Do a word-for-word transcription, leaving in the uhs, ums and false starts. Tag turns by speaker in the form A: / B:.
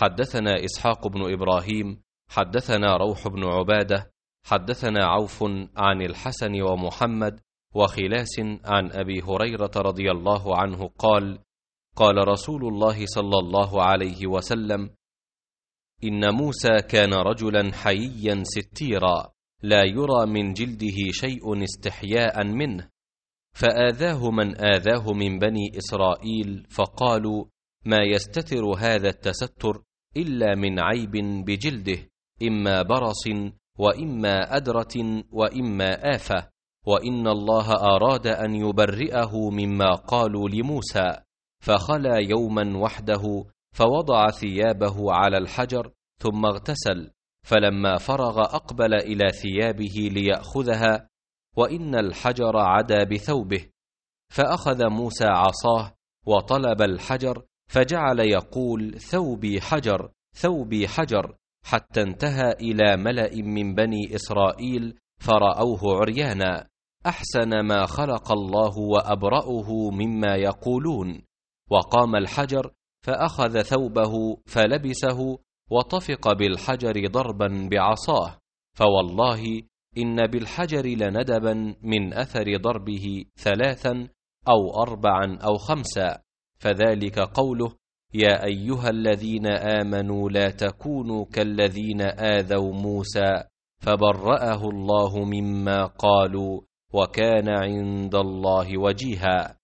A: حدثنا إسحاق بن إبراهيم حدثنا روح بن عبادة حدثنا عوف عن الحسن ومحمد وخلاس عن أبي هريرة رضي الله عنه قال: قال رسول الله صلى الله عليه وسلم: إن موسى كان رجلا حييا ستيرا لا يرى من جلده شيء استحياء منه، فآذاه من آذاه من بني إسرائيل، فقالوا: ما يستتر هذا التستر إلا من عيب بجلده، إما برص وإما أدرة وإما آفة، وإن الله أراد أن يبرئه مما قالوا لموسى، فخلى يوما وحده فوضع ثيابه على الحجر ثم اغتسل، فلما فرغ أقبل إلى ثيابه ليأخذها، وإن الحجر عدا بثوبه، فأخذ موسى عصاه وطلب الحجر، فجعل يقول: ثوبي حجر ثوبي حجر، حتى انتهى إلى ملأ من بني إسرائيل فرأوه عريانا أحسن ما خلق الله وأبرأه مما يقولون. وقام الحجر فأخذ ثوبه فلبسه وطفق بالحجر ضربا بعصاه، فوالله إن بالحجر لندبا من أثر ضربه ثلاثا أو أربعا أو خمسا، فذلك قوله: يا أيها الذين آمنوا لا تكونوا كالذين آذوا موسى فبرأه الله مما قالوا وكان عند الله وجيها.